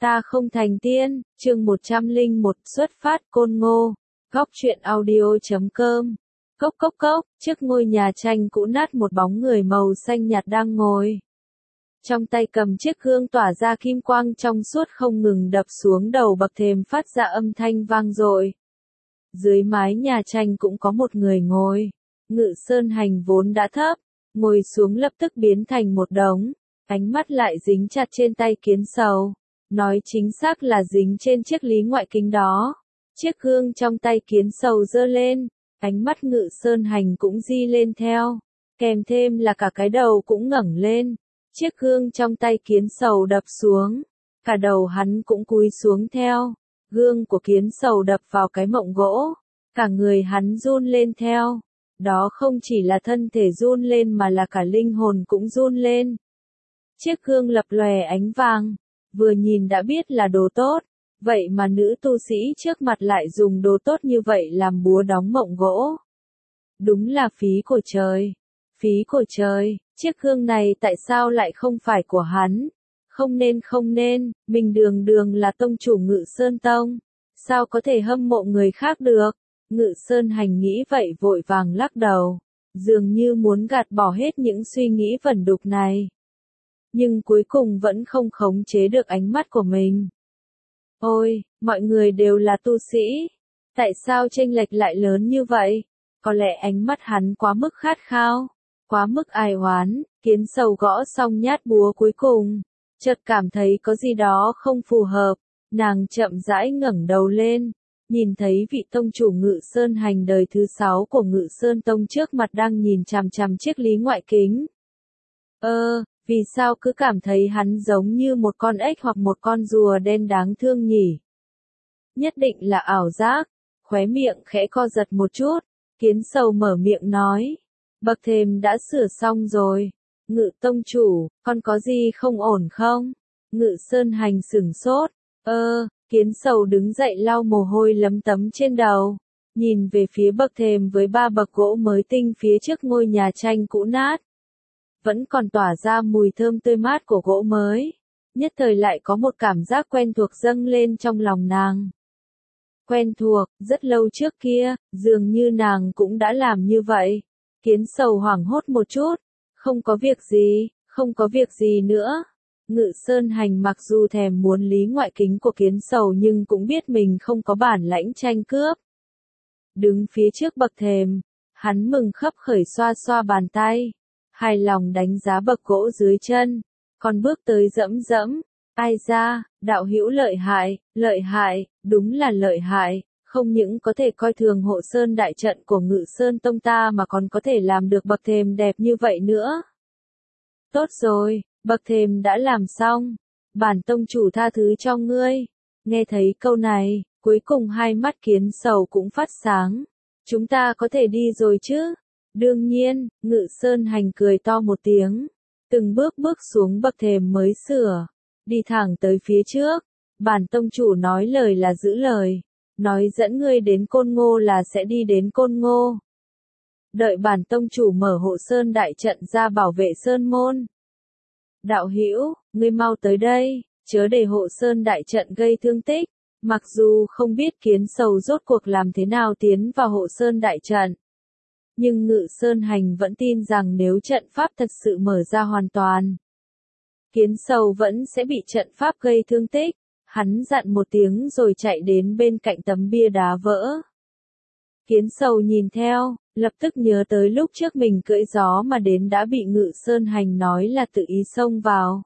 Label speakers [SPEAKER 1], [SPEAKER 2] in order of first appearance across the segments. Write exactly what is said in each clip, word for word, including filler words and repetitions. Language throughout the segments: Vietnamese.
[SPEAKER 1] Ta không thành tiên, chương một trăm lẻ một xuất phát Côn Ngô, góc truyện audio chấm com. Cốc cốc cốc, trước ngôi nhà tranh cũ nát một bóng người màu xanh nhạt đang ngồi. Trong tay cầm chiếc gương tỏa ra kim quang trong suốt không ngừng đập xuống đầu bậc thềm phát ra âm thanh vang dội. Dưới mái nhà tranh cũng có một người ngồi. Ngự Sơn Hành vốn đã thấp, ngồi xuống lập tức biến thành một đống, ánh mắt lại dính chặt trên tay Kiến Sầu. Nói chính xác là dính trên chiếc lý ngoại kính đó. Chiếc gương trong tay Kiến Sầu giơ lên, ánh mắt Ngự Sơn Hành cũng di lên theo, kèm thêm là cả cái đầu cũng ngẩng lên. Chiếc gương trong tay Kiến Sầu đập xuống, cả đầu hắn cũng cúi xuống theo. Gương của Kiến Sầu đập vào cái mộng gỗ, cả người hắn run lên theo. Đó không chỉ là thân thể run lên mà là cả linh hồn cũng run lên. Chiếc gương lập lòe ánh vàng, vừa nhìn đã biết là đồ tốt, vậy mà nữ tu sĩ trước mặt lại dùng đồ tốt như vậy làm búa đóng mộng gỗ. Đúng là phí của trời, phí của trời, chiếc gương này tại sao lại không phải của hắn? Không nên không nên, mình đường đường là tông chủ Ngự Sơn Tông, sao có thể hâm mộ người khác được? Ngự Sơn Hành nghĩ vậy vội vàng lắc đầu, dường như muốn gạt bỏ hết những suy nghĩ vẩn đục này. Nhưng cuối cùng vẫn không khống chế được ánh mắt của mình. Ôi, mọi người đều là tu sĩ, tại sao chênh lệch lại lớn như vậy? Có lẽ ánh mắt hắn quá mức khát khao, quá mức ai oán. Kiến Sầu gõ xong nhát búa cuối cùng, chợt cảm thấy có gì đó không phù hợp, nàng chậm rãi ngẩng đầu lên, nhìn thấy vị tông chủ Ngự Sơn Hành đời thứ sáu của Ngự Sơn Tông trước mặt đang nhìn chằm chằm chiếc lý ngoại kính. Ơ, vì sao cứ cảm thấy hắn giống như một con ếch hoặc một con rùa đen đáng thương nhỉ? Nhất định là ảo giác, khóe miệng khẽ co giật một chút, Kiến Sầu mở miệng nói. Bậc thềm đã sửa xong rồi. Ngự tông chủ, con có gì không ổn không? Ngự Sơn Hành sửng sốt. Ơ, Kiến Sầu đứng dậy lau mồ hôi lấm tấm trên đầu, nhìn về phía bậc thềm với ba bậc gỗ mới tinh phía trước ngôi nhà tranh cũ nát. Vẫn còn tỏa ra mùi thơm tươi mát của gỗ mới. Nhất thời lại có một cảm giác quen thuộc dâng lên trong lòng nàng. Quen thuộc, rất lâu trước kia, dường như nàng cũng đã làm như vậy. Kiến Sầu hoảng hốt một chút. Không có việc gì, không có việc gì nữa. Ngự Sơn Hành mặc dù thèm muốn lý ngoại kính của Kiến Sầu nhưng cũng biết mình không có bản lãnh tranh cướp. Đứng phía trước bậc thềm, hắn mừng khấp khởi xoa xoa bàn tay, hài lòng đánh giá bậc gỗ dưới chân, còn bước tới dẫm dẫm. Ai ra, đạo hữu lợi hại, lợi hại, đúng là lợi hại. Không những có thể coi thường hộ sơn đại trận của Ngự Sơn Tông ta mà còn có thể làm được bậc thềm đẹp như vậy nữa. Tốt rồi, bậc thềm đã làm xong. Bản tông chủ tha thứ cho ngươi. Nghe thấy câu này, cuối cùng hai mắt Kiến Sầu cũng phát sáng. Chúng ta có thể đi rồi chứ? Đương nhiên, Ngự Sơn Hành cười to một tiếng. Từng bước bước xuống bậc thềm mới sửa. Đi thẳng tới phía trước. Bản tông chủ nói lời là giữ lời. Nói dẫn ngươi đến Côn Ngô là sẽ đi đến Côn Ngô. Đợi bản tông chủ mở hộ sơn đại trận ra bảo vệ sơn môn. Đạo hữu, ngươi mau tới đây, chớ để hộ sơn đại trận gây thương tích. Mặc dù không biết Kiến Sầu rốt cuộc làm thế nào tiến vào hộ sơn đại trận, nhưng Ngự Sơn Hành vẫn tin rằng nếu trận pháp thật sự mở ra hoàn toàn, Kiến Sầu vẫn sẽ bị trận pháp gây thương tích. Hắn dặn một tiếng rồi chạy đến bên cạnh tấm bia đá vỡ. Kiến Sầu nhìn theo, lập tức nhớ tới lúc trước mình cưỡi gió mà đến đã bị Ngự Sơn Hành nói là tự ý xông vào.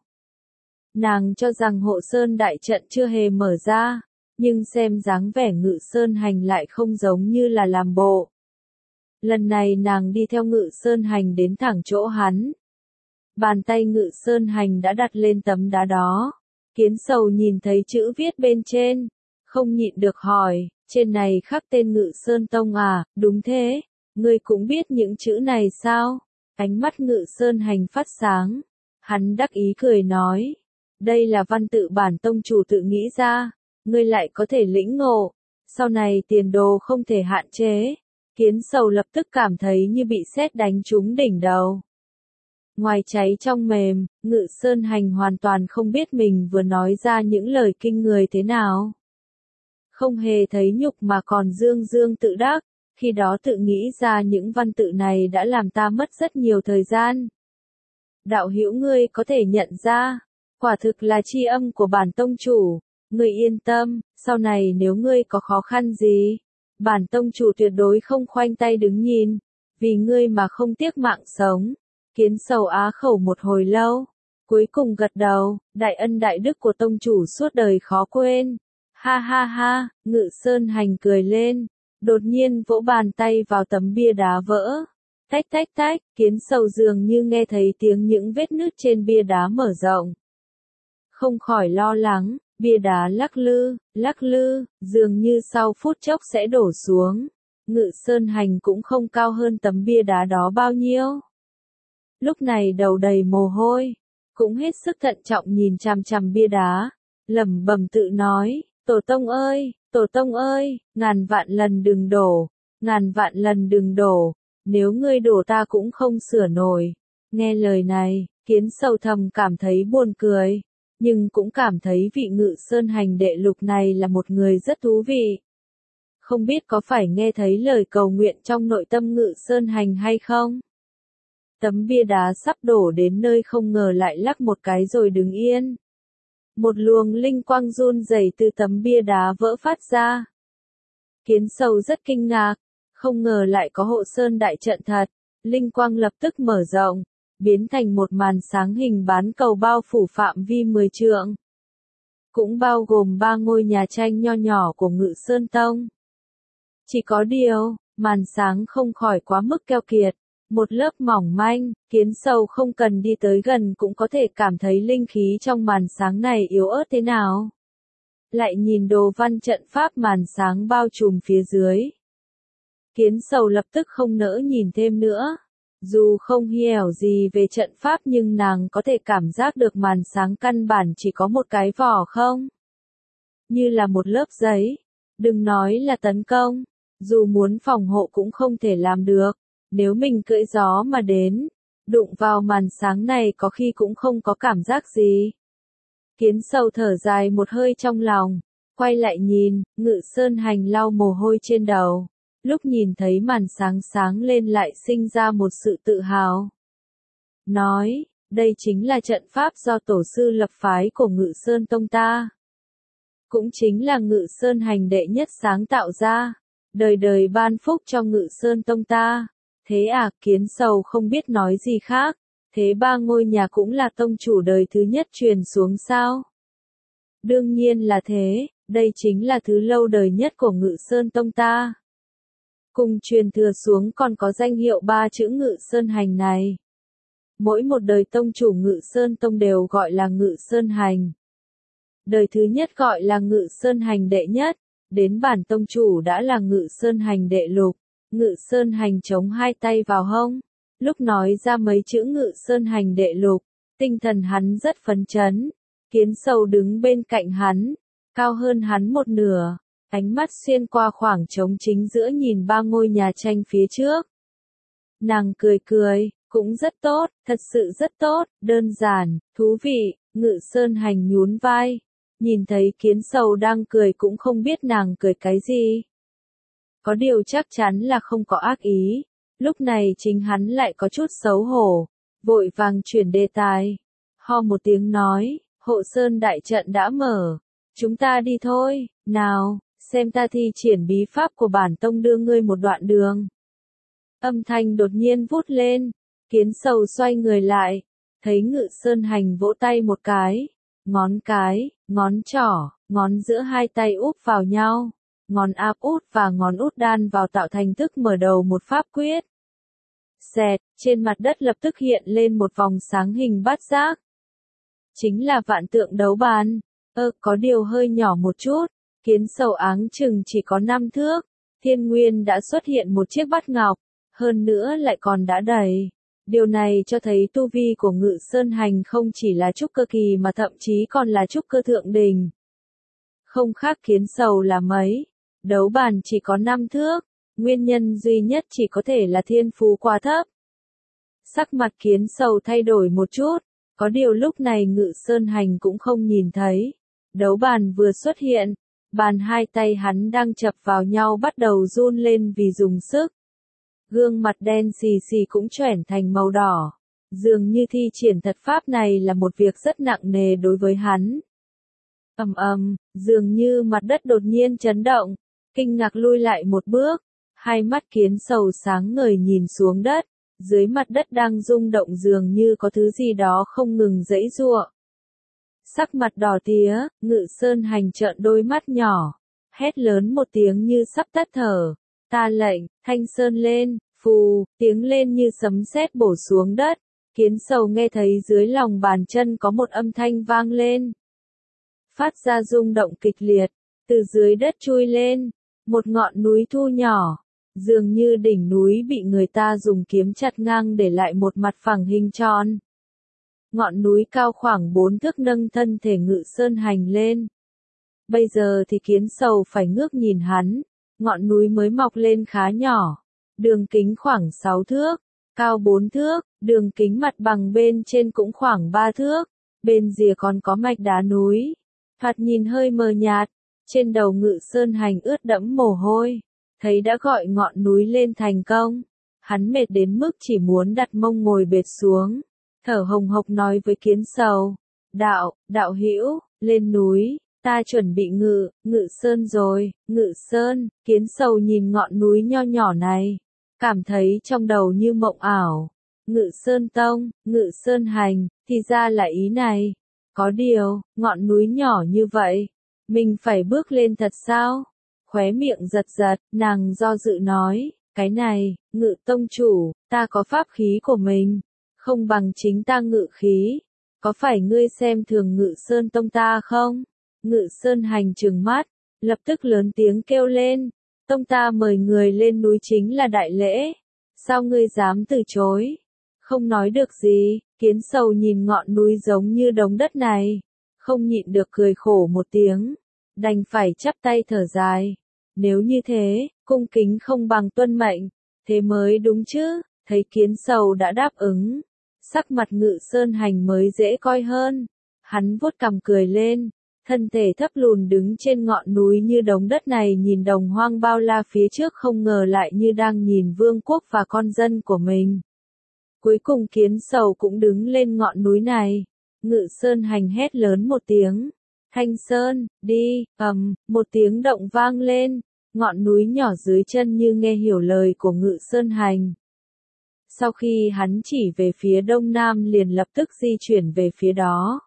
[SPEAKER 1] Nàng cho rằng hộ sơn đại trận chưa hề mở ra, nhưng xem dáng vẻ Ngự Sơn Hành lại không giống như là làm bộ. Lần này nàng đi theo Ngự Sơn Hành đến thẳng chỗ hắn. Bàn tay Ngự Sơn Hành đã đặt lên tấm đá đó. Kiến Sầu nhìn thấy chữ viết bên trên, không nhịn được hỏi, trên này khắc tên Ngự Sơn Tông à? Đúng thế, ngươi cũng biết những chữ này sao? Ánh mắt Ngự Sơn Hành phát sáng, hắn đắc ý cười nói, đây là văn tự bản tông chủ tự nghĩ ra, ngươi lại có thể lĩnh ngộ, sau này tiền đồ không thể hạn chế. Kiến Sầu lập tức cảm thấy như bị sét đánh trúng đỉnh đầu. Ngoài cháy trong mềm, Ngự Sơn Hành hoàn toàn không biết mình vừa nói ra những lời kinh người thế nào. Không hề thấy nhục mà còn dương dương tự đắc, khi đó tự nghĩ ra những văn tự này đã làm ta mất rất nhiều thời gian. Đạo hữu ngươi có thể nhận ra, quả thực là tri âm của bản tông chủ, ngươi yên tâm, sau này nếu ngươi có khó khăn gì, bản tông chủ tuyệt đối không khoanh tay đứng nhìn, vì ngươi mà không tiếc mạng sống. Kiến Sầu á khẩu một hồi lâu, cuối cùng gật đầu, đại ân đại đức của tông chủ suốt đời khó quên. Ha ha ha, Ngự Sơn Hành cười lên, đột nhiên vỗ bàn tay vào tấm bia đá vỡ. Tách tách tách, Kiến Sầu dường như nghe thấy tiếng những vết nứt trên bia đá mở rộng. Không khỏi lo lắng, bia đá lắc lư, lắc lư, dường như sau phút chốc sẽ đổ xuống. Ngự Sơn Hành cũng không cao hơn tấm bia đá đó bao nhiêu. Lúc này đầu đầy mồ hôi, cũng hết sức thận trọng nhìn chằm chằm bia đá, lẩm bẩm tự nói, Tổ tông ơi, Tổ tông ơi, ngàn vạn lần đừng đổ, ngàn vạn lần đừng đổ, nếu ngươi đổ ta cũng không sửa nổi. Nghe lời này, Kiến Sầu thầm cảm thấy buồn cười, nhưng cũng cảm thấy vị Ngự Sơn Hành đệ lục này là một người rất thú vị. Không biết có phải nghe thấy lời cầu nguyện trong nội tâm Ngự Sơn Hành hay không? Tấm bia đá sắp đổ đến nơi không ngờ lại lắc một cái rồi đứng yên. Một luồng linh quang run rẩy từ tấm bia đá vỡ phát ra. Kiến Sầu rất kinh ngạc, không ngờ lại có hộ sơn đại trận thật, linh quang lập tức mở rộng, biến thành một màn sáng hình bán cầu bao phủ phạm vi mười trượng. Cũng bao gồm ba ngôi nhà tranh nho nhỏ của Ngự Sơn Tông. Chỉ có điều, màn sáng không khỏi quá mức keo kiệt. Một lớp mỏng manh, Kiến Sầu không cần đi tới gần cũng có thể cảm thấy linh khí trong màn sáng này yếu ớt thế nào. Lại nhìn đồ văn trận pháp màn sáng bao trùm phía dưới. Kiến Sầu lập tức không nỡ nhìn thêm nữa. Dù không hiểu gì về trận pháp nhưng nàng có thể cảm giác được màn sáng căn bản chỉ có một cái vỏ không. Như là một lớp giấy. Đừng nói là tấn công. Dù muốn phòng hộ cũng không thể làm được. Nếu mình cưỡi gió mà đến, đụng vào màn sáng này có khi cũng không có cảm giác gì. Kiến Sầu thở dài một hơi trong lòng, quay lại nhìn, Ngự Sơn Hành lau mồ hôi trên đầu. Lúc nhìn thấy màn sáng sáng lên lại sinh ra một sự tự hào. Nói, đây chính là trận pháp do tổ sư lập phái của Ngự Sơn Tông ta. Cũng chính là Ngự Sơn Hành đệ nhất sáng tạo ra, đời đời ban phúc cho Ngự Sơn Tông ta. Thế à, Kiến Sầu không biết nói gì khác, thế ba ngôi nhà cũng là tông chủ đời thứ nhất truyền xuống sao? Đương nhiên là thế, đây chính là thứ lâu đời nhất của Ngự Sơn Tông ta. Cùng truyền thừa xuống còn có danh hiệu ba chữ Ngự Sơn Hành này. Mỗi một đời tông chủ Ngự Sơn Tông đều gọi là Ngự Sơn Hành. Đời thứ nhất gọi là Ngự Sơn Hành đệ nhất, đến bản tông chủ đã là Ngự Sơn Hành đệ lục. Ngự Sơn Hành chống hai tay vào hông, lúc nói ra mấy chữ Ngự Sơn Hành đệ lục, tinh thần hắn rất phấn chấn. Kiến Sầu đứng bên cạnh hắn, cao hơn hắn một nửa, ánh mắt xuyên qua khoảng trống chính giữa nhìn ba ngôi nhà tranh phía trước. Nàng cười cười, cũng rất tốt, thật sự rất tốt, đơn giản, thú vị. Ngự Sơn Hành nhún vai, nhìn thấy Kiến Sầu đang cười cũng không biết nàng cười cái gì. Có điều chắc chắn là không có ác ý, lúc này chính hắn lại có chút xấu hổ, vội vàng chuyển đề tài. Ho một tiếng nói, hộ sơn đại trận đã mở, chúng ta đi thôi, nào, xem ta thi triển bí pháp của bản tông đưa ngươi một đoạn đường. Âm thanh đột nhiên vút lên, Kiến Sầu xoay người lại, thấy Ngự Sơn Hành vỗ tay một cái, ngón cái, ngón trỏ, ngón giữa hai tay úp vào nhau. Ngón áp út và ngón út đan vào tạo thành thức mở đầu một pháp quyết. Xẹt, trên mặt đất lập tức hiện lên một vòng sáng hình bát giác. Chính là vạn tượng đấu bàn. Ơ, có điều hơi nhỏ một chút. Kiến Sầu áng chừng chỉ có năm thước. Thiên Nguyên đã xuất hiện một chiếc bát ngọc. Hơn nữa lại còn đã đầy. Điều này cho thấy tu vi của Ngự Sơn Hành không chỉ là trúc cơ kỳ mà thậm chí còn là trúc cơ thượng đỉnh. Không khác Kiến Sầu là mấy. Đấu bàn chỉ có năm thước, nguyên nhân duy nhất chỉ có thể là thiên phú quá thấp. Sắc mặt Kiến Sầu thay đổi một chút, có điều lúc này Ngự Sơn Hành cũng không nhìn thấy. Đấu bàn vừa xuất hiện, bàn hai tay hắn đang chập vào nhau bắt đầu run lên vì dùng sức. Gương mặt đen xì xì cũng chuyển thành màu đỏ. Dường như thi triển thật pháp này là một việc rất nặng nề đối với hắn. Ầm ầm, dường như mặt đất đột nhiên chấn động, kinh ngạc lui lại một bước, hai mắt Kiến Sầu sáng ngời nhìn xuống đất, dưới mặt đất đang rung động dường như có thứ gì đó không ngừng giãy giụa. Sắc mặt đỏ tía, Ngự Sơn Hành trợn đôi mắt nhỏ, hét lớn một tiếng như sắp tắt thở, ta lệnh, thanh sơn lên, phù, tiếng lên như sấm sét bổ xuống đất. Kiến Sầu nghe thấy dưới lòng bàn chân có một âm thanh vang lên. Phát ra rung động kịch liệt, từ dưới đất chui lên, một ngọn núi thu nhỏ, dường như đỉnh núi bị người ta dùng kiếm chặt ngang để lại một mặt phẳng hình tròn. Ngọn núi cao khoảng bốn thước nâng thân thể Ngự Sơn Hành lên. Bây giờ thì Kiến Sầu phải ngước nhìn hắn, ngọn núi mới mọc lên khá nhỏ, đường kính khoảng sáu thước, cao bốn thước, đường kính mặt bằng bên trên cũng khoảng ba thước, bên rìa còn có mạch đá núi, thoạt nhìn hơi mờ nhạt, trên đầu Ngự Sơn Hành ướt đẫm mồ hôi, thấy đã gọi ngọn núi lên thành công, hắn mệt đến mức chỉ muốn đặt mông ngồi bệt xuống, thở hồng hộc nói với Kiến Sầu, đạo, đạo hữu, lên núi, ta chuẩn bị ngự, Ngự Sơn rồi, Ngự Sơn. Kiến Sầu nhìn ngọn núi nho nhỏ này, cảm thấy trong đầu như mộng ảo. Ngự Sơn Tông, Ngự Sơn Hành, thì ra là ý này. Có điều, ngọn núi nhỏ như vậy, mình phải bước lên thật sao? Khóe miệng giật giật, nàng do dự nói, cái này, Ngự Tông chủ, ta có pháp khí của mình, không bằng chính ta ngự khí. Có phải ngươi xem thường Ngự Sơn Tông ta không? Ngự Sơn Hành trừng mắt, lập tức lớn tiếng kêu lên, tông ta mời người lên núi chính là đại lễ, sao ngươi dám từ chối? Không nói được gì, Kiến Sầu nhìn ngọn núi giống như đống đất này, không nhịn được cười khổ một tiếng, đành phải chắp tay thở dài. Nếu như thế, cung kính không bằng tuân mệnh, thế mới đúng chứ. Thấy Kiến Sầu đã đáp ứng, sắc mặt Ngự Sơn Hành mới dễ coi hơn, hắn vuốt cằm cười lên. Thân thể thấp lùn đứng trên ngọn núi như đống đất này nhìn đồng hoang bao la phía trước không ngờ lại như đang nhìn vương quốc và con dân của mình. Cuối cùng Kiến Sầu cũng đứng lên ngọn núi này. Ngự Sơn Hành hét lớn một tiếng. Thanh Sơn, đi, ầm, một tiếng động vang lên. Ngọn núi nhỏ dưới chân như nghe hiểu lời của Ngự Sơn Hành. Sau khi hắn chỉ về phía đông nam liền lập tức di chuyển về phía đó.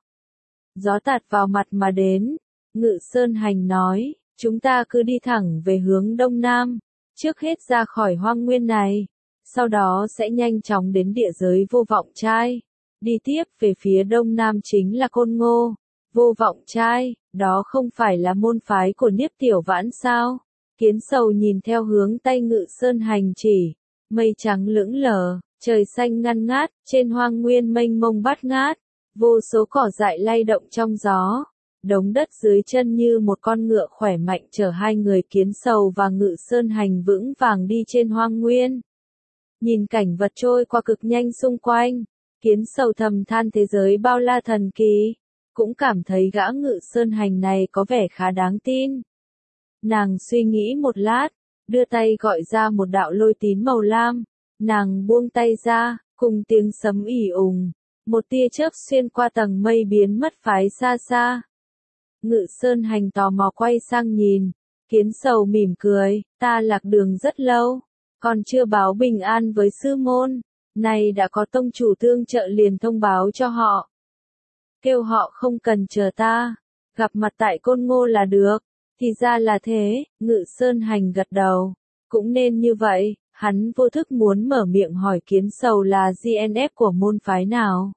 [SPEAKER 1] Gió tạt vào mặt mà đến, Ngự Sơn Hành nói, chúng ta cứ đi thẳng về hướng đông nam, trước hết ra khỏi hoang nguyên này, sau đó sẽ nhanh chóng đến địa giới Vô Vọng Trai, đi tiếp về phía đông nam chính là Côn Ngô. Vô Vọng Trai, đó không phải là môn phái của Niếp Tiểu Vãn sao? Kiến Sầu nhìn theo hướng tay Ngự Sơn Hành chỉ, mây trắng lững lờ, trời xanh ngăn ngát, trên hoang nguyên mênh mông bát ngát. Vô số cỏ dại lay động trong gió, đống đất dưới chân như một con ngựa khỏe mạnh chở hai người Kiến Sầu và Ngự Sơn Hành vững vàng đi trên hoang nguyên. Nhìn cảnh vật trôi qua cực nhanh xung quanh, Kiến Sầu thầm than thế giới bao la thần kỳ, cũng cảm thấy gã Ngự Sơn Hành này có vẻ khá đáng tin. Nàng suy nghĩ một lát, đưa tay gọi ra một đạo lôi tín màu lam, nàng buông tay ra, cùng tiếng sấm ỉ ùng. Một tia chớp xuyên qua tầng mây biến mất phái xa xa. Ngự Sơn Hành tò mò quay sang nhìn, Kiến Sầu mỉm cười, ta lạc đường rất lâu, còn chưa báo bình an với sư môn, nay đã có tông chủ tương trợ liền thông báo cho họ. Kêu họ không cần chờ ta, gặp mặt tại Côn Ngô là được, thì ra là thế, Ngự Sơn Hành gật đầu, cũng nên như vậy, hắn vô thức muốn mở miệng hỏi Kiến Sầu là giê en ép của môn phái nào.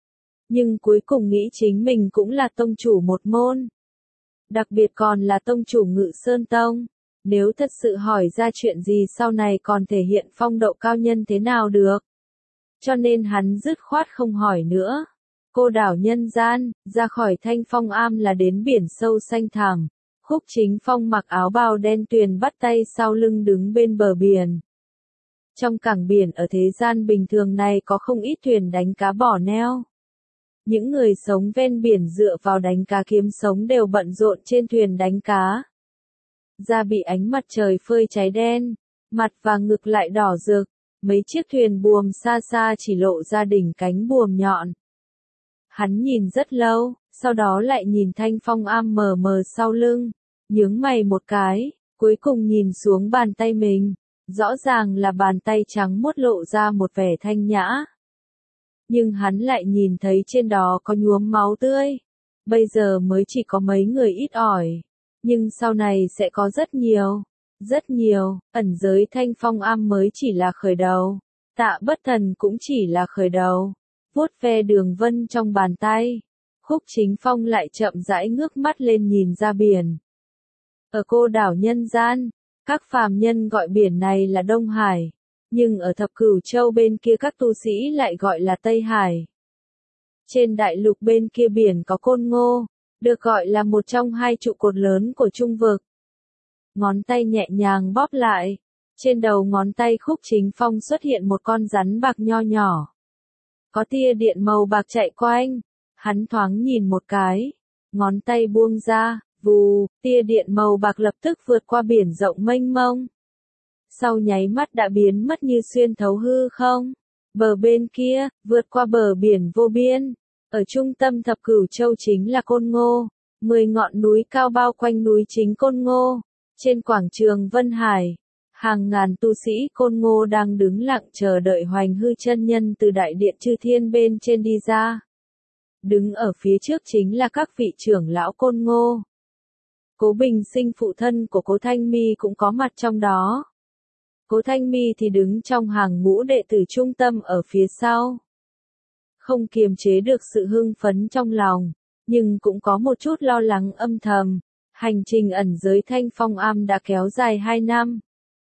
[SPEAKER 1] Nhưng cuối cùng nghĩ chính mình cũng là tông chủ một môn. Đặc biệt còn là tông chủ Ngự Sơn Tông. Nếu thật sự hỏi ra chuyện gì sau này còn thể hiện phong độ cao nhân thế nào được. Cho nên hắn dứt khoát không hỏi nữa. Cô đảo nhân gian, ra khỏi Thanh Phong Am là đến biển sâu xanh thẳm. Khúc Chính Phong mặc áo bào đen tuyền bắt tay sau lưng đứng bên bờ biển. Trong cảng biển ở thế gian bình thường này có không ít thuyền đánh cá bỏ neo. Những người sống ven biển dựa vào đánh cá kiếm sống đều bận rộn trên thuyền đánh cá. Da bị ánh mặt trời phơi cháy đen, mặt và ngực lại đỏ rực, mấy chiếc thuyền buồm xa xa chỉ lộ ra đỉnh cánh buồm nhọn. Hắn nhìn rất lâu, sau đó lại nhìn Thanh Phong Am mờ mờ sau lưng, nhướng mày một cái, cuối cùng nhìn xuống bàn tay mình, rõ ràng là bàn tay trắng muốt lộ ra một vẻ thanh nhã. Nhưng hắn lại nhìn thấy trên đó có nhuốm máu tươi. Bây giờ mới chỉ có mấy người ít ỏi, nhưng sau này sẽ có rất nhiều, rất nhiều, ẩn giới Thanh Phong Am mới chỉ là khởi đầu, Tạ Bất Thần cũng chỉ là khởi đầu. Vuốt ve đường vân trong bàn tay, Khúc Chính Phong lại chậm rãi ngước mắt lên nhìn ra biển. Ở cô đảo nhân gian, các phàm nhân gọi biển này là Đông Hải, nhưng ở thập cửu châu bên kia các tu sĩ lại gọi là Tây Hải. Trên đại lục bên kia biển có Côn Ngô, được gọi là một trong hai trụ cột lớn của trung vực. Ngón tay nhẹ nhàng bóp lại, trên đầu ngón tay Khúc Chính Phong xuất hiện một con rắn bạc nho nhỏ. Có tia điện màu bạc chạy quanh, hắn thoáng nhìn một cái, ngón tay buông ra, vù, tia điện màu bạc lập tức vượt qua biển rộng mênh mông. Sau nháy mắt đã biến mất như xuyên thấu hư không. Bờ bên kia, vượt qua bờ biển vô biên, ở trung tâm thập cửu châu chính là Côn Ngô, mười ngọn núi cao bao quanh núi chính Côn Ngô, trên quảng trường Vân Hải. Hàng ngàn tu sĩ Côn Ngô đang đứng lặng chờ đợi Hoành Hư chân nhân từ đại điện Chư Thiên bên trên đi ra. Đứng ở phía trước chính là các vị trưởng lão Côn Ngô. Cố Bình Sinh phụ thân của Cố Thanh Mi cũng có mặt trong đó. Cố Thanh Mi thì đứng trong hàng ngũ đệ tử trung tâm ở phía sau. Không kiềm chế được sự hưng phấn trong lòng, nhưng cũng có một chút lo lắng âm thầm. Hành trình ẩn giới Thanh Phong Am đã kéo dài hai năm.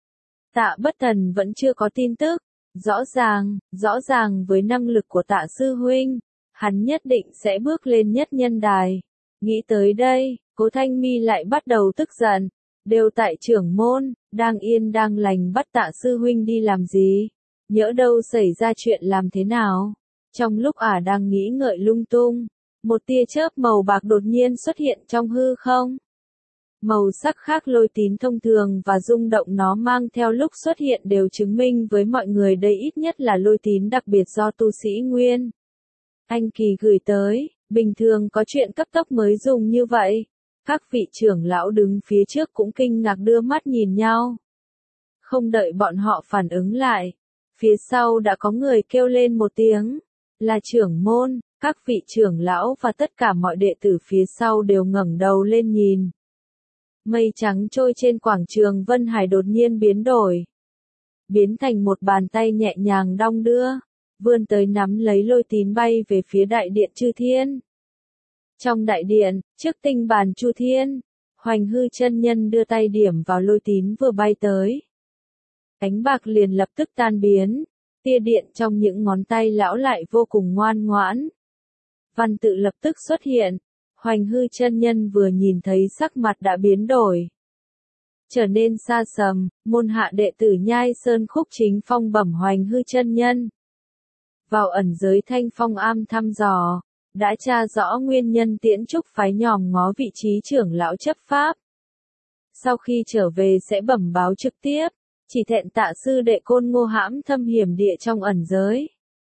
[SPEAKER 1] Tạ Bất Thần vẫn chưa có tin tức. Rõ ràng, rõ ràng với năng lực của Tạ Sư Huynh, hắn nhất định sẽ bước lên nhất nhân đài. Nghĩ tới đây, Cố Thanh Mi lại bắt đầu tức giận. Đều tại trưởng môn, đang yên đang lành bắt Tạ Sư Huynh đi làm gì? Nhỡ đâu xảy ra chuyện làm thế nào? Trong lúc ả đang nghĩ ngợi lung tung, một tia chớp màu bạc đột nhiên xuất hiện trong hư không. Màu sắc khác lôi tín thông thường và rung động nó mang theo lúc xuất hiện đều chứng minh với mọi người đây ít nhất là lôi tín đặc biệt do tu sĩ Nguyên Anh Kỳ gửi tới, bình thường có chuyện cấp tốc mới dùng như vậy. Các vị trưởng lão đứng phía trước cũng kinh ngạc đưa mắt nhìn nhau. Không đợi bọn họ phản ứng lại, phía sau đã có người kêu lên một tiếng, là trưởng môn. Các vị trưởng lão và tất cả mọi đệ tử phía sau đều ngẩng đầu lên nhìn. Mây trắng trôi trên quảng trường Vân Hải đột nhiên biến đổi. Biến thành một bàn tay nhẹ nhàng đong đưa, vươn tới nắm lấy lôi tín bay về phía đại điện Chư Thiên. Trong đại điện, trước tinh bàn Chu Thiên, Hoành Hư chân nhân đưa tay điểm vào lôi tín vừa bay tới. Ánh bạc liền lập tức tan biến, tia điện trong những ngón tay lão lại vô cùng ngoan ngoãn. Văn tự lập tức xuất hiện, Hoành Hư chân nhân vừa nhìn thấy sắc mặt đã biến đổi. Trở nên xa sầm, môn hạ đệ tử Nhai Sơn Khúc Chính Phong bẩm Hoành Hư chân nhân. Vào ẩn giới Thanh Phong Am thăm dò, đã tra rõ nguyên nhân Tiễn Trúc phái nhòm ngó vị trí trưởng lão chấp pháp. Sau khi trở về sẽ bẩm báo trực tiếp, chỉ thẹn Tạ sư đệ Côn Ngô hãm thâm hiểm địa trong ẩn giới.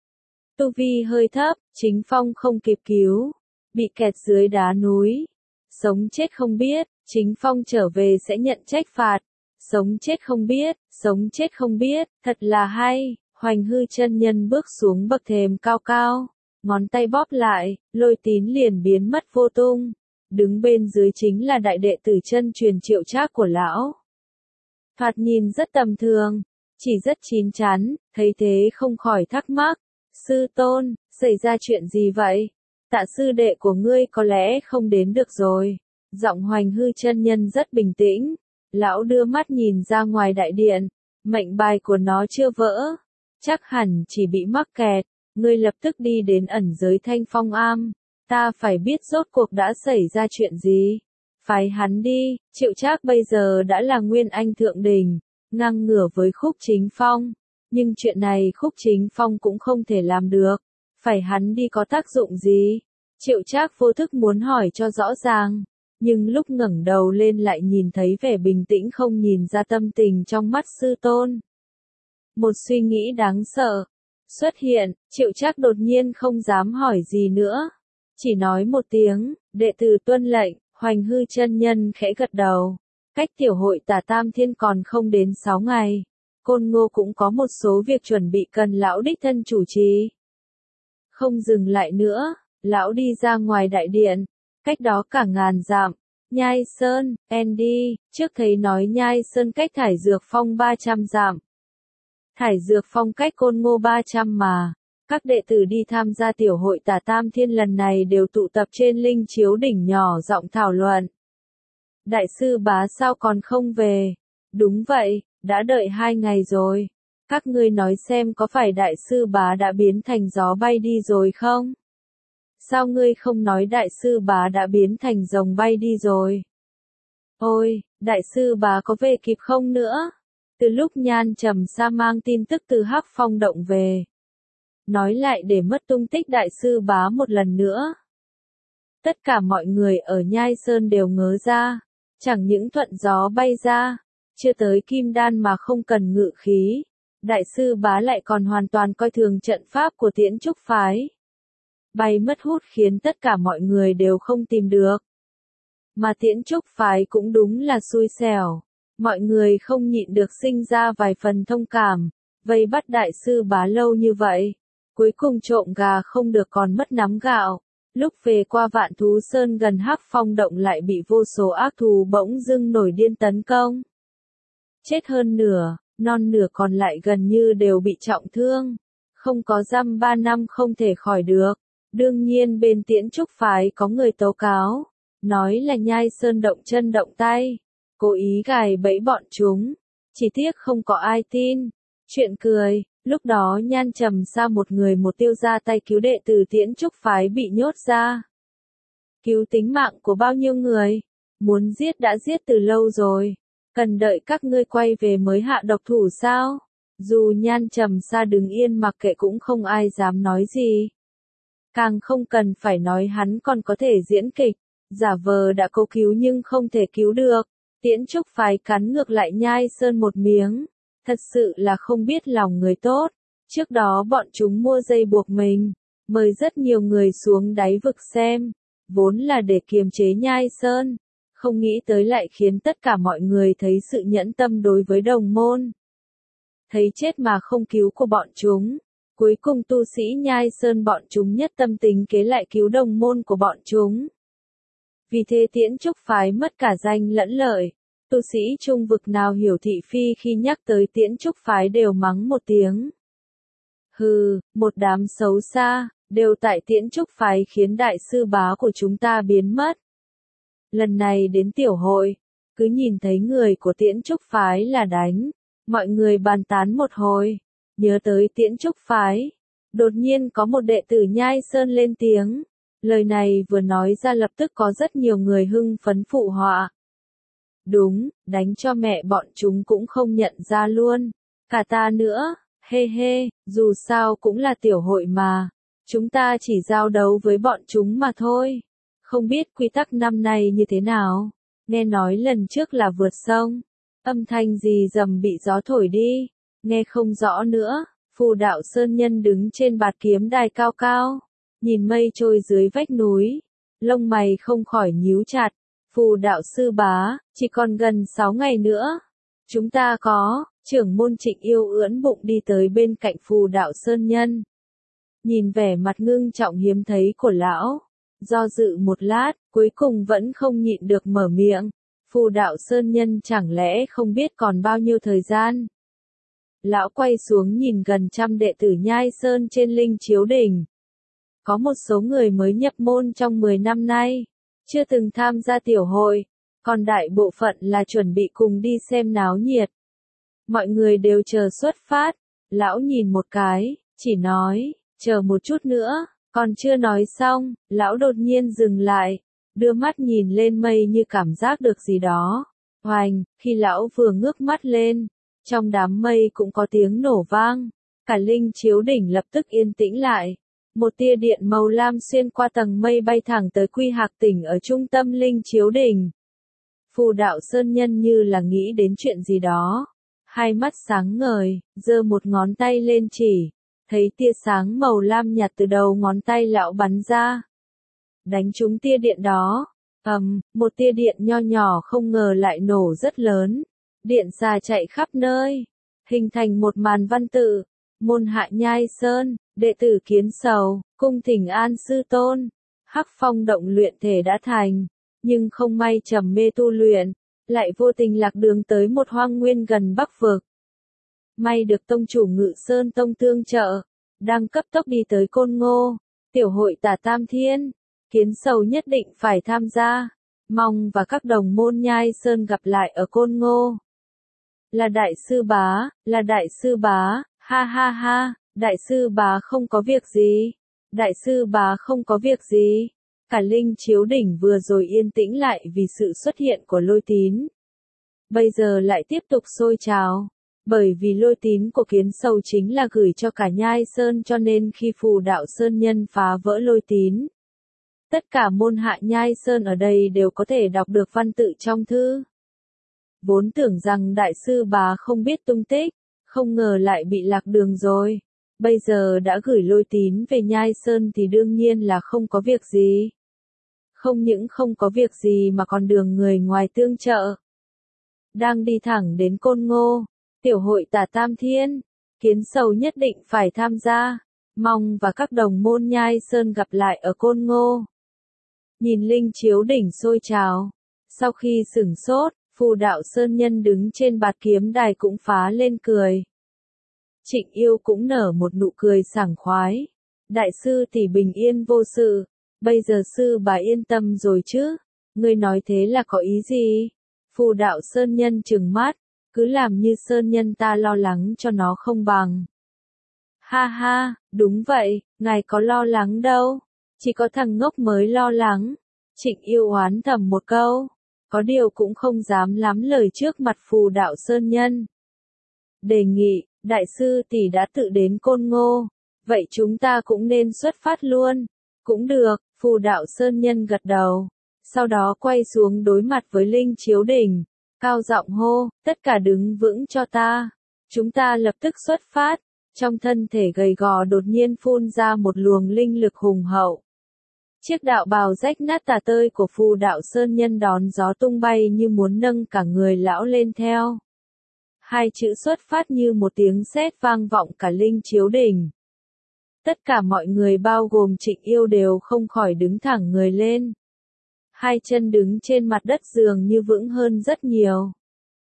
[SPEAKER 1] Tu vi hơi thấp, Chính Phong không kịp cứu, bị kẹt dưới đá núi. Sống chết không biết, Chính Phong trở về sẽ nhận trách phạt. Sống chết không biết, sống chết không biết, thật là hay. Hoành Hư chân nhân bước xuống bậc thềm cao cao, ngón tay bóp lại, lôi tín liền biến mất vô tung. Đứng bên dưới chính là đại đệ tử chân truyền Triệu Trác của lão. Thoạt nhìn rất tầm thường, chỉ rất chín chắn, thấy thế không khỏi thắc mắc. Sư tôn, xảy ra chuyện gì vậy? Tạ sư đệ của ngươi có lẽ không đến được rồi. Giọng Hoành Hư chân nhân rất bình tĩnh. Lão đưa mắt nhìn ra ngoài đại điện, mệnh bài của nó chưa vỡ. Chắc hẳn chỉ bị mắc kẹt, ngươi lập tức đi đến ẩn giới Thanh Phong Am. Ta phải biết rốt cuộc đã xảy ra chuyện gì. Phái hắn đi, Triệu Trác bây giờ đã là Nguyên Anh Thượng Đỉnh, ngang ngửa với Khúc Chính Phong. Nhưng chuyện này Khúc Chính Phong cũng không thể làm được. Phải hắn đi có tác dụng gì? Triệu Trác vô thức muốn hỏi cho rõ ràng. Nhưng lúc ngẩng đầu lên lại nhìn thấy vẻ bình tĩnh không nhìn ra tâm tình trong mắt sư tôn. Một suy nghĩ đáng sợ xuất hiện, Triệu Trác đột nhiên không dám hỏi gì nữa. Chỉ nói một tiếng, đệ tử tuân lệnh. Hoành Hư chân nhân khẽ gật đầu. Cách tiểu hội Tả Tam Thiên còn không đến sáu ngày. Côn Ngô cũng có một số việc chuẩn bị cần lão đích thân chủ trì. Không dừng lại nữa, lão đi ra ngoài đại điện. Cách đó cả ngàn dặm. Nhai Sơn, Andy, trước thấy nói Nhai Sơn cách Thải Dược Phong ba trăm dặm. Thải Dược Phong cách Côn Ngô ba trăm mà. Các đệ tử đi tham gia tiểu hội Tả Tam Thiên lần này đều tụ tập trên linh chiếu đỉnh nhỏ giọng thảo luận. Đại sư bá sao còn không về? Đúng vậy, đã đợi hai ngày rồi. Các ngươi nói xem có phải đại sư bá đã biến thành gió bay đi rồi không? Sao ngươi không nói đại sư bá đã biến thành rồng bay đi rồi? Ôi, đại sư bá có về kịp không nữa? Từ lúc Nhan Trầm Sa mang tin tức từ Hắc Phong động về. Nói lại để mất tung tích đại sư bá một lần nữa. Tất cả mọi người ở Nhai Sơn đều ngớ ra. Chẳng những thuận gió bay ra. Chưa tới kim đan mà không cần ngự khí. Đại sư bá lại còn hoàn toàn coi thường trận pháp của Tiễn Trúc phái. Bay mất hút khiến tất cả mọi người đều không tìm được. Mà Tiễn Trúc phái cũng đúng là xui xẻo. Mọi người không nhịn được sinh ra vài phần thông cảm. Vây bắt đại sư bá lâu như vậy. Cuối cùng trộm gà không được còn mất nắm gạo. Lúc về qua Vạn Thú Sơn gần Hắc Phong động lại bị vô số ác thú bỗng dưng nổi điên tấn công. Chết hơn nửa, non nửa còn lại gần như đều bị trọng thương. Không có dăm ba năm không thể khỏi được. Đương nhiên bên Tiễn Trúc phái có người tố cáo. Nói là Nhai Sơn động chân động tay. Cố ý gài bẫy bọn chúng. Chỉ tiếc không có ai tin. Chuyện cười. Lúc đó Nhan Trầm Sa một người một tiêu ra tay cứu đệ tử Tiễn Trúc phái bị nhốt ra. Cứu tính mạng của bao nhiêu người? Muốn giết đã giết từ lâu rồi. Cần đợi các ngươi quay về mới hạ độc thủ sao? Dù Nhan Trầm Sa đứng yên mặc kệ cũng không ai dám nói gì. Càng không cần phải nói hắn còn có thể diễn kịch. Giả vờ đã cố cứu nhưng không thể cứu được. Tiễn Trúc phái cắn ngược lại Nhai Sơn một miếng. Thật sự là không biết lòng người tốt. Trước đó bọn chúng mua dây buộc mình, mời rất nhiều người xuống đáy vực xem, vốn là để kiềm chế Nhai Sơn, không nghĩ tới lại khiến tất cả mọi người thấy sự nhẫn tâm đối với đồng môn. Thấy chết mà không cứu của bọn chúng, cuối cùng tu sĩ Nhai Sơn bọn chúng nhất tâm tính kế lại cứu đồng môn của bọn chúng. Vì thế Tiễn Trúc phái mất cả danh lẫn lợi. Tu sĩ trung vực nào hiểu thị phi khi nhắc tới Tiễn Trúc phái đều mắng một tiếng. Hừ, một đám xấu xa, đều tại Tiễn Trúc phái khiến đại sư bá của chúng ta biến mất. Lần này đến tiểu hội, cứ nhìn thấy người của Tiễn Trúc phái là đánh, mọi người bàn tán một hồi, nhớ tới Tiễn Trúc phái. Đột nhiên có một đệ tử Nhai Sơn lên tiếng, lời này vừa nói ra lập tức có rất nhiều người hưng phấn phụ họa. Đúng, đánh cho mẹ bọn chúng cũng không nhận ra luôn. Cả ta nữa, hê hê, dù sao cũng là tiểu hội mà. Chúng ta chỉ giao đấu với bọn chúng mà thôi. Không biết quy tắc năm nay như thế nào. Nghe nói lần trước là vượt sông. Âm thanh gì rầm bị gió thổi đi. Nghe không rõ nữa. Phù đạo sơn nhân đứng trên bạt kiếm đài cao cao. Nhìn mây trôi dưới vách núi. Lông mày không khỏi nhíu chặt. Phù đạo sư bá, chỉ còn gần sáu ngày nữa. Chúng ta có, trưởng môn Trịnh Yêu ưỡn bụng đi tới bên cạnh phù đạo sơn nhân. Nhìn vẻ mặt ngưng trọng hiếm thấy của lão. Do dự một lát, cuối cùng vẫn không nhịn được mở miệng. Phù đạo sơn nhân chẳng lẽ không biết còn bao nhiêu thời gian. Lão quay xuống nhìn gần trăm đệ tử Nhai Sơn trên linh chiếu đỉnh. Có một số người mới nhập môn trong mười năm nay. Chưa từng tham gia tiểu hội, còn đại bộ phận là chuẩn bị cùng đi xem náo nhiệt. Mọi người đều chờ xuất phát, lão nhìn một cái, chỉ nói, chờ một chút nữa, còn chưa nói xong, lão đột nhiên dừng lại, đưa mắt nhìn lên mây như cảm giác được gì đó. Hoành, khi lão vừa ngước mắt lên, Trong đám mây cũng có tiếng nổ vang, cả linh chiếu đỉnh lập tức yên tĩnh lại. Một tia điện màu lam xuyên qua tầng mây bay thẳng tới Quy Hạc tỉnh ở trung tâm linh chiếu đỉnh. Phù Đạo Sơn Nhân như là nghĩ đến chuyện gì đó. Hai mắt sáng ngời, giơ một ngón tay lên chỉ, thấy tia sáng màu lam nhạt từ đầu ngón tay lão bắn ra. Đánh trúng tia điện đó, ầm, một tia điện nho nhỏ không ngờ lại nổ rất lớn. Điện xà chạy khắp nơi, hình thành một màn văn tự. Môn Hạ Nhai Sơn, đệ tử Kiến Sầu, cung thỉnh an sư tôn. Hắc Phong động luyện thể đã thành, nhưng không may trầm mê tu luyện, lại vô tình lạc đường tới một hoang nguyên gần Bắc vực. May được tông chủ Ngự Sơn Tông tương trợ, đang cấp tốc đi tới Côn Ngô, tiểu hội Tả Tam Thiên, Kiến Sầu nhất định phải tham gia, mong và các đồng môn Nhai Sơn gặp lại ở Côn Ngô. Là đại sư bá, là đại sư bá, ha ha ha, đại sư bá không có việc gì, đại sư bá không có việc gì. Cả linh chiếu đỉnh vừa rồi yên tĩnh lại vì sự xuất hiện của Lôi Tín. Bây giờ lại tiếp tục sôi trào, bởi vì Lôi Tín của Kiến Sầu chính là gửi cho cả Nhai Sơn, cho nên khi Phù Đạo Sơn Nhân phá vỡ Lôi Tín, tất cả môn hạ Nhai Sơn ở đây đều có thể đọc được văn tự trong thư. Vốn tưởng rằng đại sư bá không biết tung tích, không ngờ lại bị lạc đường rồi. Bây giờ đã gửi Lôi Tín về Nhai Sơn thì đương nhiên là không có việc gì. Không những không có việc gì mà còn đường người ngoài tương trợ. Đang đi thẳng đến Côn Ngô, tiểu hội Tả Tam Thiên, Kiến Sầu nhất định phải tham gia, mong và các đồng môn Nhai Sơn gặp lại ở Côn Ngô. Nhìn linh chiếu đỉnh sôi trào, sau khi sửng sốt, Phù Đạo Sơn Nhân đứng trên bạt kiếm đài cũng phá lên cười. Trịnh Yêu cũng nở một nụ cười sảng khoái. Đại sư tỷ bình yên vô sự, bây giờ sư bà yên tâm rồi chứ, ngươi nói thế là có ý gì? Phù Đạo Sơn Nhân trừng mắt, cứ làm như Sơn Nhân ta lo lắng cho nó không bằng. Ha ha, đúng vậy, ngài có lo lắng đâu, chỉ có thằng ngốc mới lo lắng. Trịnh Yêu oán thầm một câu, có điều cũng không dám lắm lời trước mặt Phù Đạo Sơn Nhân. Đề nghị, đại sư tỷ đã tự đến Côn Ngô, vậy chúng ta cũng nên xuất phát luôn. Cũng được, Phù Đạo Sơn Nhân gật đầu, sau đó quay xuống đối mặt với linh chiếu đỉnh, cao giọng hô, tất cả đứng vững cho ta. Chúng ta lập tức xuất phát. Trong thân thể gầy gò đột nhiên phun ra một luồng linh lực hùng hậu. Chiếc đạo bào rách nát tả tơi của Phù Đạo Sơn Nhân đón gió tung bay như muốn nâng cả người lão lên theo. Hai chữ xuất phát như một tiếng sét vang vọng cả linh chiếu đỉnh. Tất cả mọi người bao gồm Trịnh Yêu đều không khỏi đứng thẳng người lên. Hai chân đứng trên mặt đất dường như vững hơn rất nhiều.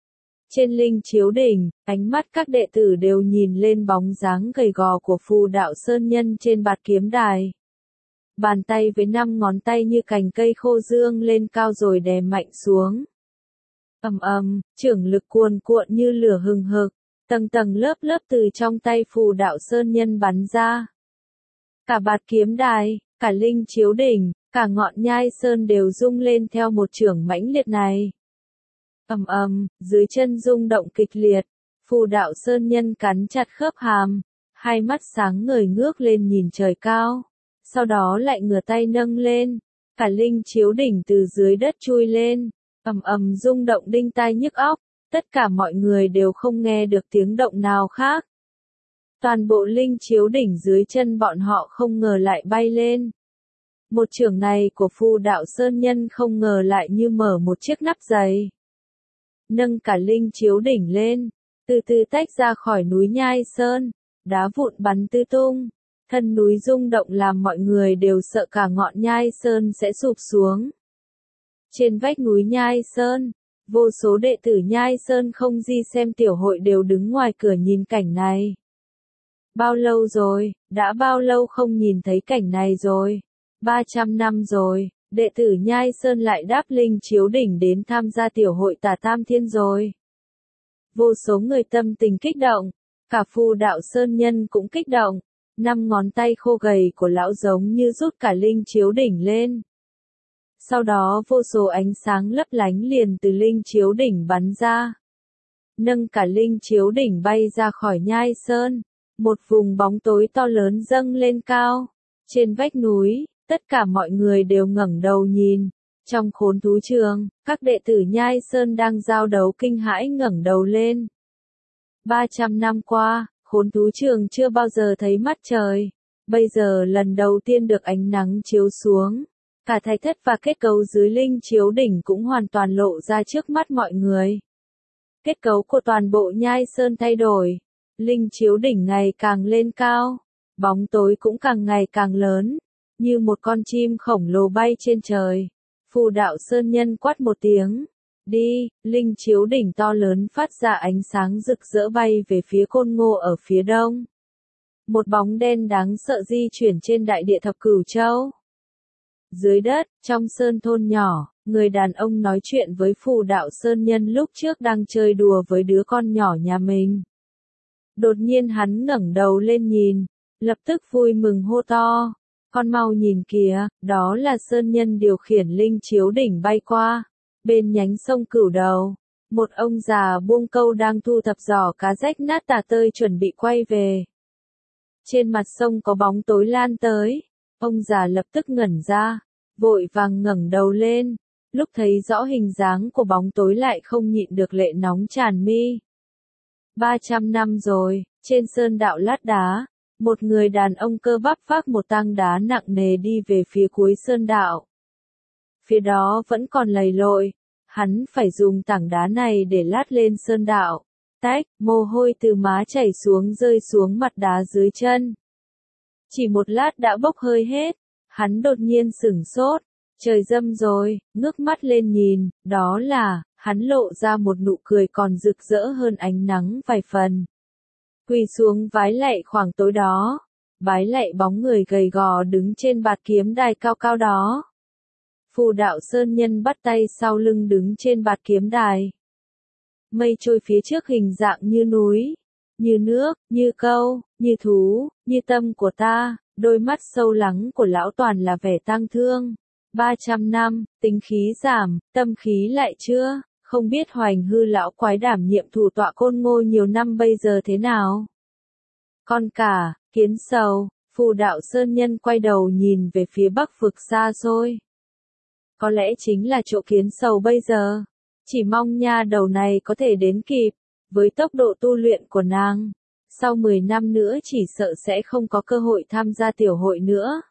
[SPEAKER 1] Trên linh chiếu đỉnh, ánh mắt các đệ tử đều nhìn lên bóng dáng gầy gò của Phù Đạo Sơn Nhân trên bạt kiếm đài. Bàn tay với năm ngón tay như cành cây khô dương lên cao rồi đè mạnh xuống. Ầm ầm, chưởng lực cuồn cuộn như lửa hừng hực, tầng tầng lớp lớp từ trong tay Phù Đạo Sơn Nhân bắn ra. Cả bạt kiếm đài, cả linh chiếu đỉnh, cả ngọn Nhai Sơn đều rung lên theo một chưởng mãnh liệt này. Ầm ầm, dưới chân rung động kịch liệt, Phù Đạo Sơn Nhân cắn chặt khớp hàm, hai mắt sáng ngời ngước lên nhìn trời cao, sau đó lại ngửa tay nâng lên, cả linh chiếu đỉnh từ dưới đất chui lên, ầm ầm rung động đinh tai nhức óc, tất cả mọi người đều không nghe được tiếng động nào khác. Toàn bộ linh chiếu đỉnh dưới chân bọn họ không ngờ lại bay lên. Một chưởng này của Phù Đạo Sơn Nhân không ngờ lại như mở một chiếc nắp giày. Nâng cả linh chiếu đỉnh lên, từ từ tách ra khỏi núi Nhai Sơn, đá vụn bắn tứ tung, thân núi rung động làm mọi người đều sợ cả ngọn Nhai Sơn sẽ sụp xuống. Trên vách núi Nhai Sơn, vô số đệ tử Nhai Sơn không di xem tiểu hội đều đứng ngoài cửa nhìn cảnh này. Bao lâu rồi, đã bao lâu không nhìn thấy cảnh này rồi, ba trăm năm rồi. Đệ tử Nhai Sơn lại đáp linh chiếu đỉnh đến tham gia tiểu hội Tả Tam Thiên rồi. Vô số người tâm tình kích động, cả Phù Đạo Sơn Nhân cũng kích động, năm ngón tay khô gầy của lão giống như rút cả linh chiếu đỉnh lên. Sau đó vô số ánh sáng lấp lánh liền từ linh chiếu đỉnh bắn ra. nâng cả linh chiếu đỉnh bay ra khỏi nhai sơn. Một vùng bóng tối to lớn dâng lên cao. Trên vách núi, tất cả mọi người đều ngẩng đầu nhìn. Trong khốn thú trường, các đệ tử nhai sơn đang giao đấu kinh hãi ngẩng đầu lên. ba trăm năm qua, khốn thú trường chưa bao giờ thấy mắt trời. Bây giờ lần đầu tiên được ánh nắng chiếu xuống. Cả thạch thất và kết cấu dưới linh chiếu đỉnh cũng hoàn toàn lộ ra trước mắt mọi người. Kết cấu của toàn bộ nhai sơn thay đổi. Linh chiếu đỉnh ngày càng lên cao. Bóng tối cũng càng ngày càng lớn. Như một con chim khổng lồ bay trên trời. Phù đạo sơn nhân quát một tiếng. Đi, linh chiếu đỉnh to lớn phát ra ánh sáng rực rỡ bay về phía Côn Ngô ở phía đông. Một bóng đen đáng sợ di chuyển trên đại địa thập cửu châu. Dưới đất, trong sơn thôn nhỏ, người đàn ông nói chuyện với phù đạo sơn nhân lúc trước đang chơi đùa với đứa con nhỏ nhà mình. Đột nhiên hắn ngẩng đầu lên nhìn, lập tức vui mừng hô to. Con mau nhìn kìa, đó là sơn nhân điều khiển linh chiếu đỉnh bay qua. Bên nhánh sông Cửu Đầu, một ông già buông câu đang thu thập giỏ cá rách nát tả tơi chuẩn bị quay về. Trên mặt sông có bóng tối lan tới. Ông già lập tức ngẩn ra, vội vàng ngẩng đầu lên. Lúc thấy rõ hình dáng của bóng tối lại không nhịn được lệ nóng tràn mi. ba trăm năm rồi, trên sơn đạo lát đá, một người đàn ông cơ bắp vác một tang đá nặng nề đi về phía cuối sơn đạo. Phía đó vẫn còn lầy lội, hắn phải dùng tảng đá này để lát lên sơn đạo. Tách, mồ hôi từ má chảy xuống rơi xuống mặt đá dưới chân. Chỉ một lát đã bốc hơi hết, hắn đột nhiên sửng sốt, trời dâm rồi, ngước mắt lên nhìn, đó là, hắn lộ ra một nụ cười còn rực rỡ hơn ánh nắng vài phần. Quỳ xuống vái lạy khoảng tối đó, bái lạy bóng người gầy gò đứng trên bạt kiếm đài cao cao đó. Phù đạo sơn nhân bắt tay sau lưng đứng trên bạt kiếm đài. Mây trôi phía trước hình dạng như núi, như nước, như câu, như thú, như tâm của ta, đôi mắt sâu lắng của lão toàn là vẻ tang thương. ba trăm năm, tính khí giảm, tâm khí lại chưa, không biết Hoành Hư lão quái đảm nhiệm thủ tọa Côn Ngô nhiều năm bây giờ thế nào. Con cả, Kiến Sầu, phù đạo sơn nhân quay đầu nhìn về phía bắc vực xa xôi. Có lẽ chính là chỗ Kiến Sầu bây giờ. Chỉ mong nha đầu này có thể đến kịp, với tốc độ tu luyện của nàng. Sau mười năm nữa chỉ sợ sẽ không có cơ hội tham gia tiểu hội nữa.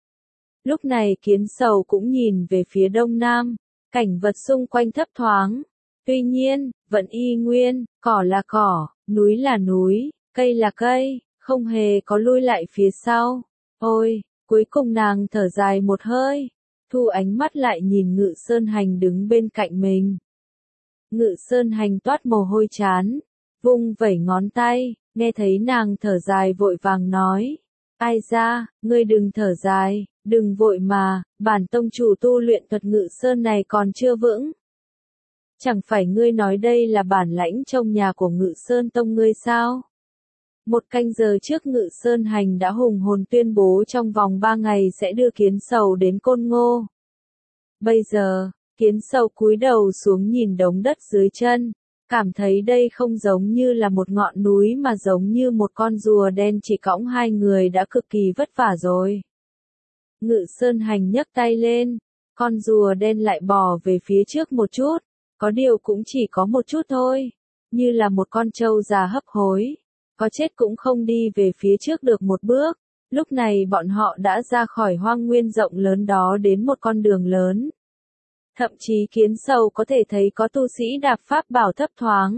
[SPEAKER 1] Lúc này Kiến Sầu cũng nhìn về phía đông nam, cảnh vật xung quanh thấp thoáng. Tuy nhiên, vẫn y nguyên, cỏ là cỏ, núi là núi, cây là cây, không hề có lui lại phía sau. Ôi, cuối cùng nàng thở dài một hơi, thu ánh mắt lại nhìn Ngự Sơn Hành đứng bên cạnh mình. Ngự Sơn Hành toát mồ hôi chán, vung vẩy ngón tay, nghe thấy nàng thở dài vội vàng nói. Ai ra, ngươi đừng thở dài, đừng vội mà, bản tông chủ tu luyện thuật Ngự Sơn này còn chưa vững. Chẳng phải ngươi nói đây là bản lãnh trong nhà của Ngự Sơn tông ngươi sao? Một canh giờ trước Ngự Sơn Hành đã hùng hồn tuyên bố trong vòng ba ngày sẽ đưa Kiến Sầu đến Côn Ngô. Bây giờ, Kiến Sầu cúi đầu xuống nhìn đống đất dưới chân, cảm thấy đây không giống như là một ngọn núi mà giống như một con rùa đen chỉ cõng hai người đã cực kỳ vất vả rồi. Ngự Sơn Hành nhấc tay lên, con rùa đen lại bò về phía trước một chút, có điều cũng chỉ có một chút thôi, như là một con trâu già hấp hối, có chết cũng không đi về phía trước được một bước. Lúc này bọn họ đã ra khỏi hoang nguyên rộng lớn đó đến một con đường lớn. Thậm chí Kiến Sầu có thể thấy có tu sĩ đạp pháp bảo thấp thoáng.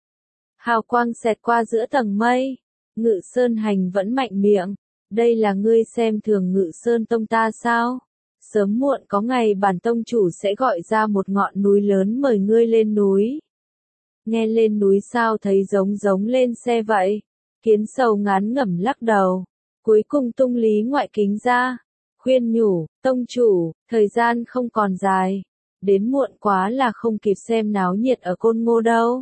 [SPEAKER 1] Hào quang xẹt qua giữa tầng mây. Ngự Sơn Hành vẫn mạnh miệng. Đây là ngươi xem thường Ngự Sơn tông ta sao? Sớm muộn có ngày bản tông chủ sẽ gọi ra một ngọn núi lớn mời ngươi lên núi. Nghe lên núi sao thấy giống giống lên xe vậy? Kiến Sầu ngán ngẩm lắc đầu. Cuối cùng tung lý ngoại kính ra. Khuyên nhủ, tông chủ, thời gian không còn dài. Đến muộn quá là không kịp xem náo nhiệt ở Côn Ngô đâu.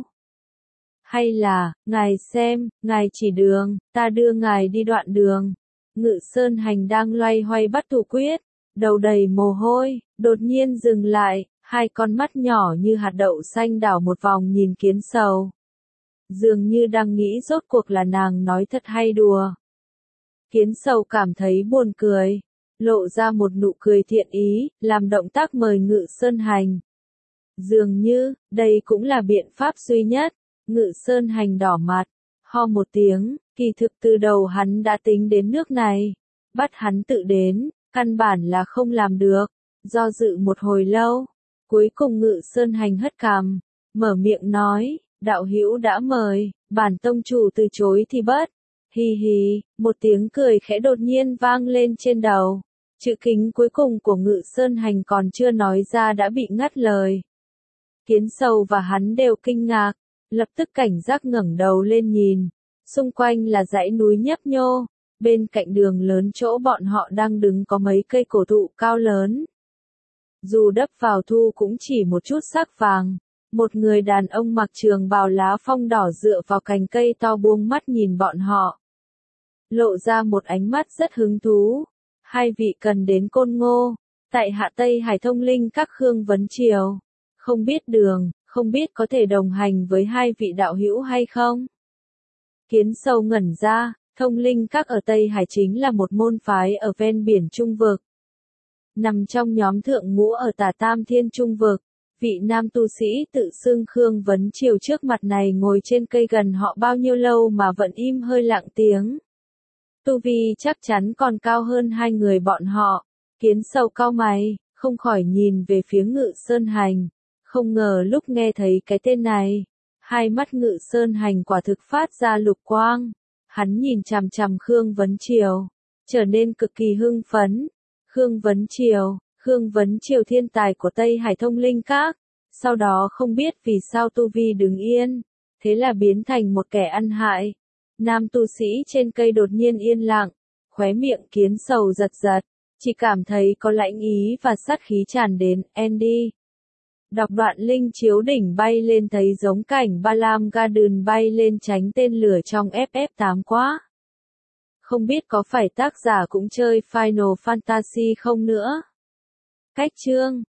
[SPEAKER 1] Hay là, ngài xem, ngài chỉ đường, ta đưa ngài đi đoạn đường. Ngự Sơn Hành đang loay hoay bắt thủ quyết, đầu đầy mồ hôi, đột nhiên dừng lại, hai con mắt nhỏ như hạt đậu xanh đảo một vòng nhìn Kiến Sầu. dường như đang nghĩ rốt cuộc là nàng nói thật hay đùa. Kiến Sầu cảm thấy buồn cười, lộ ra một nụ cười thiện ý, làm động tác mời Ngự Sơn Hành. Dường như, đây cũng là biện pháp duy nhất. Ngự Sơn Hành đỏ mặt, ho một tiếng, kỳ thực từ đầu hắn đã tính đến nước này. Bắt hắn tự đến, căn bản là không làm được. Do dự một hồi lâu, cuối cùng Ngự Sơn Hành hất cằm, mở miệng nói, đạo hữu đã mời, bản tông chủ từ chối thì bất. Hi hi, một tiếng cười khẽ đột nhiên vang lên trên đầu. Chữ kính cuối cùng của Ngự Sơn Hành còn chưa nói ra đã bị ngắt lời. Kiến Sầu và hắn đều kinh ngạc, lập tức cảnh giác ngẩng đầu lên nhìn. Xung quanh là dãy núi nhấp nhô, bên cạnh đường lớn chỗ bọn họ đang đứng có mấy cây cổ thụ cao lớn. Dù đắp vào thu cũng chỉ một chút sắc vàng. Một người đàn ông mặc trường bào lá phong đỏ dựa vào cành cây to buông mắt nhìn bọn họ. Lộ ra một ánh mắt rất hứng thú. Hai vị cần đến Côn Ngô, tại Hạ Tây Hải Thông Linh Các Khương Vấn Triều. Không biết đường, không biết có thể đồng hành với hai vị đạo hữu hay không? Kiến Sầu ngẩn ra, Thông Linh Các ở Tây Hải chính là một môn phái ở ven biển Trung Vực. Nằm trong nhóm thượng ngũ ở Tả Tam Thiên Trung Vực, vị nam tu sĩ tự xưng Khương Vấn Triều trước mặt này ngồi trên cây gần họ bao nhiêu lâu mà vẫn im hơi lặng tiếng. Tu vi chắc chắn còn cao hơn hai người bọn họ. Kiến Sầu cau mày, không khỏi nhìn về phía Ngự Sơn Hành. Không ngờ lúc nghe thấy cái tên này, hai mắt Ngự Sơn Hành quả thực phát ra lục quang. Hắn nhìn chằm chằm Khương Vấn Triều, trở nên cực kỳ hưng phấn. Khương Vấn Triều, Khương Vấn Triều thiên tài của Tây Hải Thông Linh Các, sau đó không biết vì sao tu vi đứng yên, thế là biến thành một kẻ ăn hại. Nam tu sĩ trên cây đột nhiên yên lặng, khóe miệng Kiến Sầu giật giật, chỉ cảm thấy có lãnh ý và sát khí tràn đến. Andy đọc đoạn linh chiếu đỉnh bay lên thấy giống cảnh Balam Garden bay lên tránh tên lửa trong F F tám quá. Không biết có phải tác giả cũng chơi Final Fantasy không nữa? Cách chương